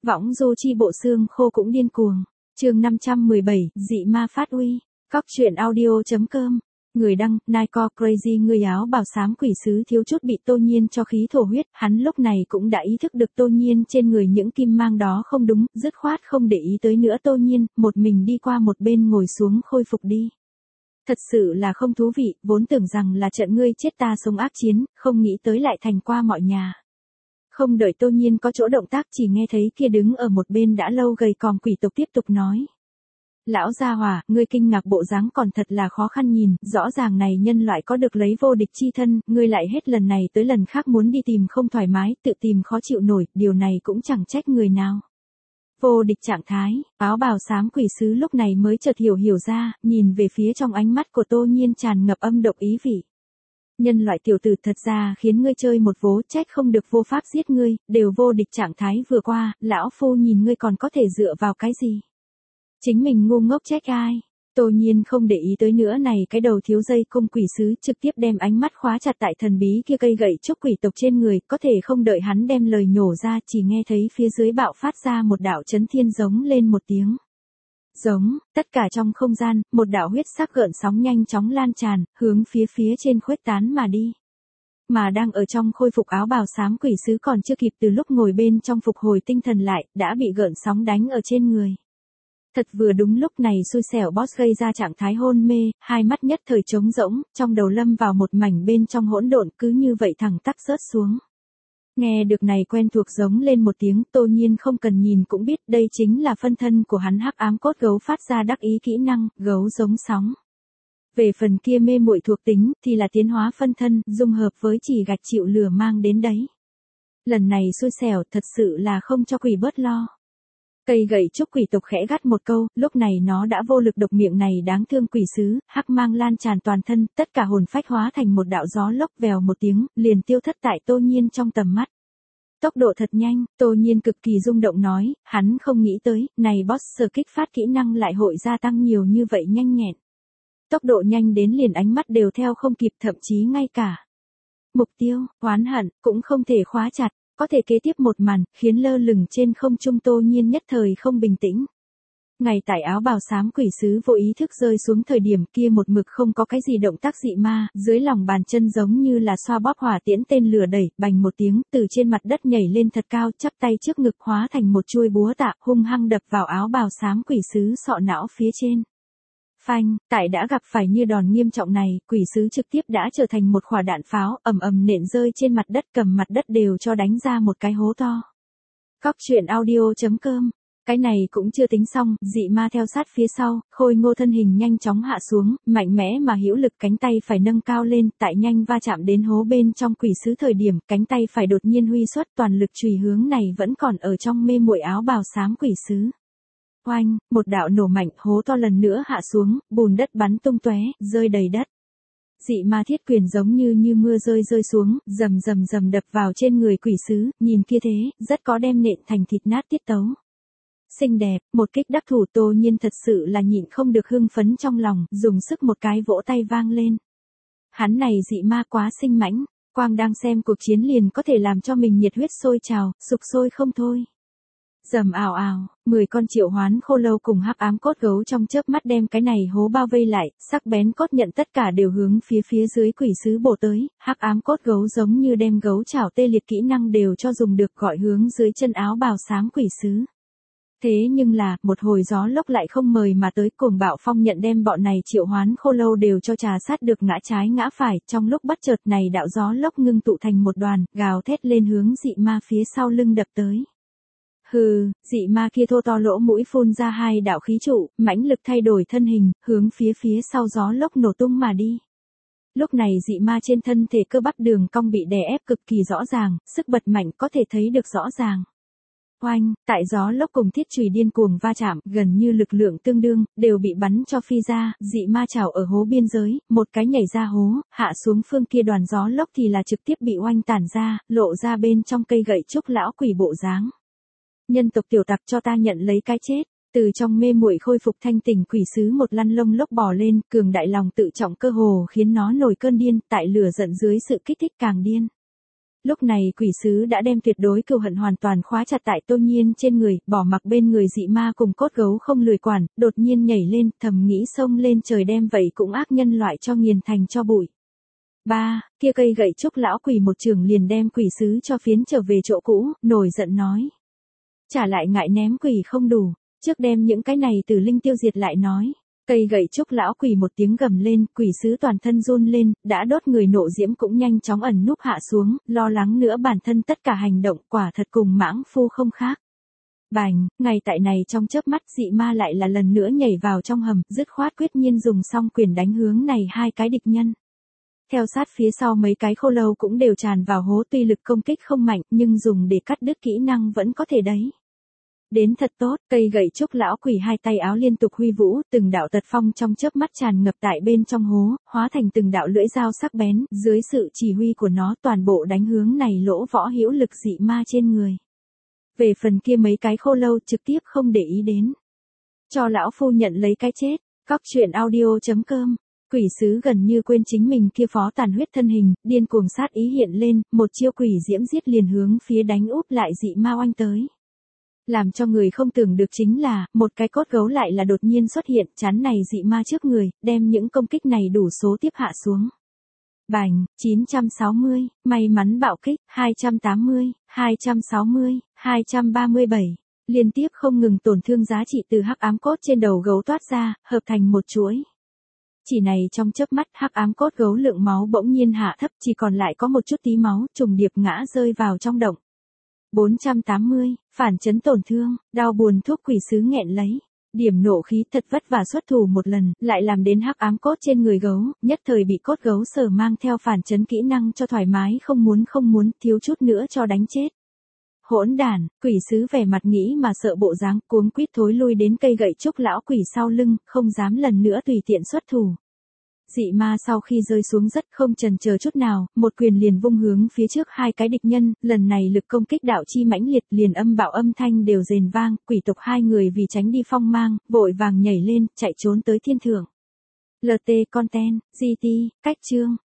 Võng du chi bộ xương khô cũng điên cuồng. Chương 517, dị ma phát uy. Cóc truyện audio.com. Người đăng, Nico Crazy, người áo bào xám quỷ sứ thiếu chút bị Tô Nhiên cho khí thổ huyết, hắn lúc này cũng đã ý thức được Tô Nhiên trên người những kim mang đó không đúng, dứt khoát không để ý tới nữa Tô Nhiên, một mình đi qua một bên ngồi xuống khôi phục đi. Thật sự là không thú vị, vốn tưởng rằng là trận ngươi chết ta sống ác chiến, không nghĩ tới lại thành qua mọi nhà. Không đợi Tô Nhiên có chỗ động tác chỉ nghe thấy kia đứng ở một bên đã lâu gầy còm quỷ tộc tiếp tục nói. Lão gia hỏa, ngươi kinh ngạc bộ dáng còn thật là khó khăn nhìn, rõ ràng này nhân loại có được lấy vô địch chi thân, ngươi lại hết lần này tới lần khác muốn đi tìm không thoải mái, tự tìm khó chịu nổi, điều này cũng chẳng trách người nào. Vô địch trạng thái, áo bào xám quỷ sứ lúc này mới chợt hiểu ra, nhìn về phía trong ánh mắt của Tô Nhiên tràn ngập âm độc ý vị. Nhân loại tiểu tử thật ra khiến ngươi chơi một vố, trách không được vô pháp giết ngươi, đều vô địch trạng thái vừa qua, lão phu nhìn ngươi còn có thể dựa vào cái gì. Chính mình ngu ngốc trách ai. Tô Nhiên không để ý tới nữa này cái đầu thiếu dây cung quỷ sứ trực tiếp đem ánh mắt khóa chặt tại thần bí kia cây gậy trúc quỷ tộc trên người, có thể không đợi hắn đem lời nhổ ra chỉ nghe thấy phía dưới bạo phát ra một đạo chấn thiên giống lên một tiếng. Giống, tất cả trong không gian, một đạo huyết sắc gợn sóng nhanh chóng lan tràn, hướng phía trên khuếch tán mà đi. Mà đang ở trong khôi phục áo bào xám quỷ sứ còn chưa kịp từ lúc ngồi bên trong phục hồi tinh thần lại, đã bị gợn sóng đánh ở trên người. Thật vừa đúng lúc này xui xẻo boss gây ra trạng thái hôn mê, hai mắt nhất thời trống rỗng, trong đầu lâm vào một mảnh bên trong hỗn độn cứ như vậy thẳng tắp rớt xuống. Nghe được này quen thuộc giống lên một tiếng, Tô Nhiên không cần nhìn cũng biết đây chính là phân thân của hắn hắc ám cốt gấu phát ra đắc ý kỹ năng, gấu giống sóng. Về phần kia mê muội thuộc tính, thì là tiến hóa phân thân, dung hợp với chỉ gạch chịu lửa mang đến đấy. Lần này xui xẻo thật sự là không cho quỷ bớt lo. Cây gậy trúc quỷ tộc khẽ gắt một câu, lúc này nó đã vô lực độc miệng này đáng thương quỷ sứ, hắc mang lan tràn toàn thân, tất cả hồn phách hóa thành một đạo gió lốc vèo một tiếng, liền tiêu thất tại Tô Nhiên trong tầm mắt. Tốc độ thật nhanh, Tô Nhiên cực kỳ rung động nói, hắn không nghĩ tới, này boss sở kích phát kỹ năng lại hội gia tăng nhiều như vậy nhanh nhẹn. Tốc độ nhanh đến liền ánh mắt đều theo không kịp, thậm chí ngay cả mục tiêu, oán hận, cũng không thể khóa chặt. Có thể kế tiếp một màn, khiến lơ lửng trên không trung Tô Nhiên nhất thời không bình tĩnh. Ngày tại áo bào xám quỷ sứ vô ý thức rơi xuống thời điểm kia một mực không có cái gì động tác dị ma, dưới lòng bàn chân giống như là xoa bóp hỏa tiễn tên lửa đẩy, bành một tiếng, từ trên mặt đất nhảy lên thật cao, chắp tay trước ngực hóa thành một chuôi búa tạ, hung hăng đập vào áo bào xám quỷ sứ sọ não phía trên. Phanh, tại đã gặp phải như đòn nghiêm trọng này, quỷ sứ trực tiếp đã trở thành một quả đạn pháo, ầm ầm nện rơi trên mặt đất, cầm mặt đất đều cho đánh ra một cái hố to. Cóc truyện audio.com. Cái này cũng chưa tính xong, dị ma theo sát phía sau, khôi ngô thân hình nhanh chóng hạ xuống, mạnh mẽ mà hữu lực cánh tay phải nâng cao lên, tại nhanh va chạm đến hố bên trong quỷ sứ thời điểm, cánh tay phải đột nhiên huy xuất toàn lực chùy hướng này vẫn còn ở trong mê muội áo bào xám quỷ sứ. Oanh, một đạo nổ mạnh, hố to lần nữa hạ xuống, bùn đất bắn tung tóe, rơi đầy đất. Dị ma thiết quyền giống như mưa rơi xuống, rầm đập vào trên người quỷ sứ, nhìn kia thế, rất có đem nện thành thịt nát tiết tấu. Xinh đẹp, một kích đắc thủ Tô Nhiên thật sự là nhịn không được hưng phấn trong lòng, dùng sức một cái vỗ tay vang lên. Hắn này dị ma quá sinh mãnh, quang đang xem cuộc chiến liền có thể làm cho mình nhiệt huyết sôi trào, sục sôi không thôi. Rầm ào ào, 10 con triệu hoán khô lâu cùng hắc ám cốt gấu trong chớp mắt đem cái này hố bao vây lại, sắc bén cốt nhận tất cả đều hướng phía dưới quỷ sứ bổ tới, hắc ám cốt gấu giống như đem gấu chảo tê liệt kỹ năng đều cho dùng được gọi hướng dưới chân áo bào xám quỷ sứ. Thế nhưng là, một hồi gió lốc lại không mời mà tới, cuồng bạo phong nhận đem bọn này triệu hoán khô lâu đều cho trà sát được ngã trái ngã phải, trong lúc bất chợt này đạo gió lốc ngưng tụ thành một đoàn, gào thét lên hướng dị ma phía sau lưng đập tới. Hừ, dị ma kia thô to lỗ mũi phun ra hai đạo khí trụ, mãnh lực thay đổi thân hình, hướng phía sau gió lốc nổ tung mà đi. Lúc này dị ma trên thân thể cơ bắp đường cong bị đè ép cực kỳ rõ ràng, sức bật mạnh có thể thấy được rõ ràng. Oanh, tại gió lốc cùng thiết chùy điên cuồng va chạm, gần như lực lượng tương đương, đều bị bắn cho phi ra, dị ma trào ở hố biên giới, một cái nhảy ra hố, hạ xuống phương kia đoàn gió lốc thì là trực tiếp bị oanh tản ra, lộ ra bên trong cây gậy trúc lão quỷ bộ dáng. Nhân tộc tiểu tặc cho ta nhận lấy cái chết. Từ trong mê muội khôi phục thanh tỉnh quỷ sứ một lăn lông lốc bò lên, cường đại lòng tự trọng cơ hồ khiến nó nổi cơn điên, tại lửa giận dưới sự kích thích càng điên. Lúc này quỷ sứ đã đem tuyệt đối cừu hận hoàn toàn khóa chặt tại Tô Nhiên trên người, bỏ mặc bên người dị ma cùng cốt gấu không lười quản, đột nhiên nhảy lên, thầm nghĩ xông lên trời đem vậy cũng ác nhân loại cho nghiền thành cho bụi. Kia cây gậy trúc lão quỷ một trường liền đem quỷ sứ cho phiến trở về chỗ cũ, nổi giận nói. Trả lại ngại ném quỷ không đủ, trước đem những cái này tử linh tiêu diệt lại nói. Cây gậy trúc lão quỷ một tiếng gầm lên, quỷ sứ toàn thân run lên, đã đốt người nộ diễm cũng nhanh chóng ẩn núp hạ xuống, lo lắng nữa bản thân tất cả hành động quả thật cùng mãng phu không khác. Bành, ngay tại này trong chớp mắt dị ma lại là lần nữa nhảy vào trong hầm, dứt khoát quyết nhiên dùng xong quyền đánh hướng này hai cái địch nhân. Theo sát phía sau mấy cái khô lâu cũng đều tràn vào hố, tuy lực công kích không mạnh nhưng dùng để cắt đứt kỹ năng vẫn có thể đấy. Đến thật tốt, cây gậy trúc lão quỷ hai tay áo liên tục huy vũ, từng đạo tật phong trong chớp mắt tràn ngập tại bên trong hố, hóa thành từng đạo lưỡi dao sắc bén, dưới sự chỉ huy của nó toàn bộ đánh hướng này lỗ võ hữu lực dị ma trên người. Về phần kia mấy cái khô lâu trực tiếp không để ý đến. Cho lão phu nhận lấy cái chết, Cóc truyện audio.com. Quỷ sứ gần như quên chính mình kia phó tàn huyết thân hình, điên cuồng sát ý hiện lên, một chiêu quỷ diễm giết liền hướng phía đánh úp lại dị ma oanh tới. Làm cho người không tưởng được chính là, một cái cốt gấu lại là đột nhiên xuất hiện, chắn này dị ma trước người, đem những công kích này đủ số tiếp hạ xuống. Bành, 960, may mắn bạo kích, 280, 260, 237. Liên tiếp không ngừng tổn thương giá trị từ hắc ám cốt trên đầu gấu toát ra, hợp thành một chuỗi. Chỉ này trong chớp mắt hắc ám cốt gấu lượng máu bỗng nhiên hạ thấp, chỉ còn lại có một chút tí máu, trùng điệp ngã rơi vào trong động. 480, phản chấn tổn thương, đau buồn thuốc quỷ sứ nghẹn lấy. Điểm nộ khí thật vất vả xuất thủ một lần, lại làm đến hắc ám cốt trên người gấu, nhất thời bị cốt gấu sở mang theo phản chấn kỹ năng cho thoải mái không muốn, thiếu chút nữa cho đánh chết. Hỗn đản, quỷ sứ vẻ mặt nghĩ mà sợ bộ dáng, cuống quýt thối lui đến cây gậy trúc lão quỷ sau lưng, không dám lần nữa tùy tiện xuất thủ. Dị ma sau khi rơi xuống rất không chần chờ chút nào, một quyền liền vung hướng phía trước hai cái địch nhân, lần này lực công kích đạo chi mãnh liệt, liền âm bạo âm thanh đều rền vang, quỷ tộc hai người vì tránh đi phong mang, vội vàng nhảy lên, chạy trốn tới thiên thượng. LT Content, GT, cách chương.